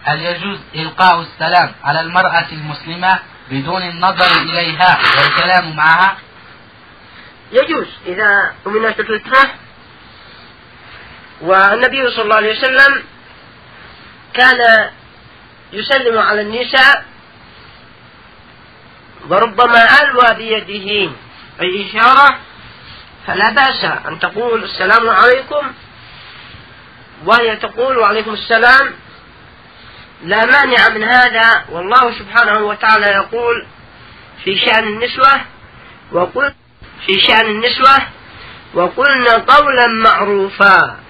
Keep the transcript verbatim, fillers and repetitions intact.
هل يجوز إلقاء السلام على المرأة المسلمة بدون النظر إليها والكلام معها؟ يجوز إذا أمنت الفتنة. والنبي صلى الله عليه وسلم كان يسلم على النساء وربما ألوى بيده أي إشارة، فلا بأس أن تقول السلام عليكم وهي تقول وعليكم السلام، لا مانع من هذا. والله سبحانه وتعالى يقول في شأن النسوة وقل في شأن النسوة وقلنا قولا معروفا.